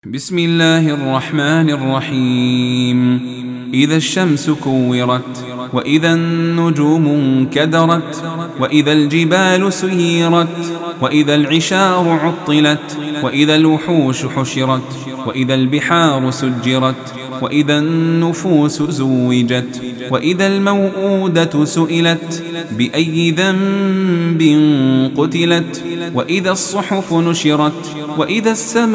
بسم الله الرحمن الرحيم. إذا الشمس كورت، وإذا النجوم انكدرت، وإذا الجبال سيرت، وإذا العشار عطلت، وإذا الوحوش حشرت، وإذا البحار سجرت، وإذا النفوس زوجت، وإذا الموءودة سئلت بأي ذنب قتلت، وإذا الصحف نشرت، وإذا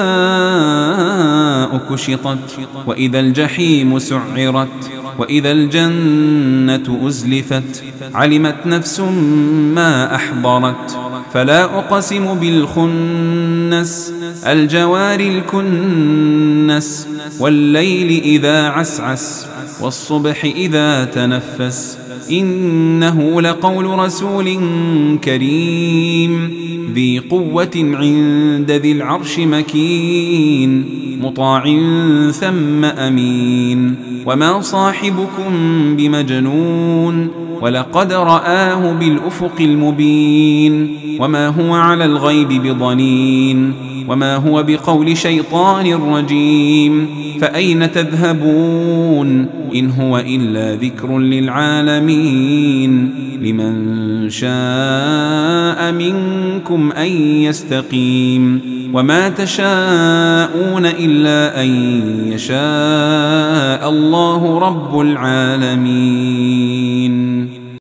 السماء كشطت، وإذا الجحيم سعرت، وإذا الجنة أزلفت. علمت نفس ما أحضرت. فلا أقسم بالخنس، الجوار الكنس، والليل إذا عسعس، والصبح إذا تنفس. إنه لقول رسول كريم ذي قوة عند ذي العرش مكين، مطاع ثم أمين. وما صاحبكم بمجنون، ولقد رآه بالأفق المبين. وما هو على الغيب بضنين، وما هو بقول شيطان رجيم. فأين تذهبون؟ إن هو إلا ذكر للعالمين. لمن شاء منكم أن يستقيم. وما تشاءون إلا أن يشاء الله رب العالمين.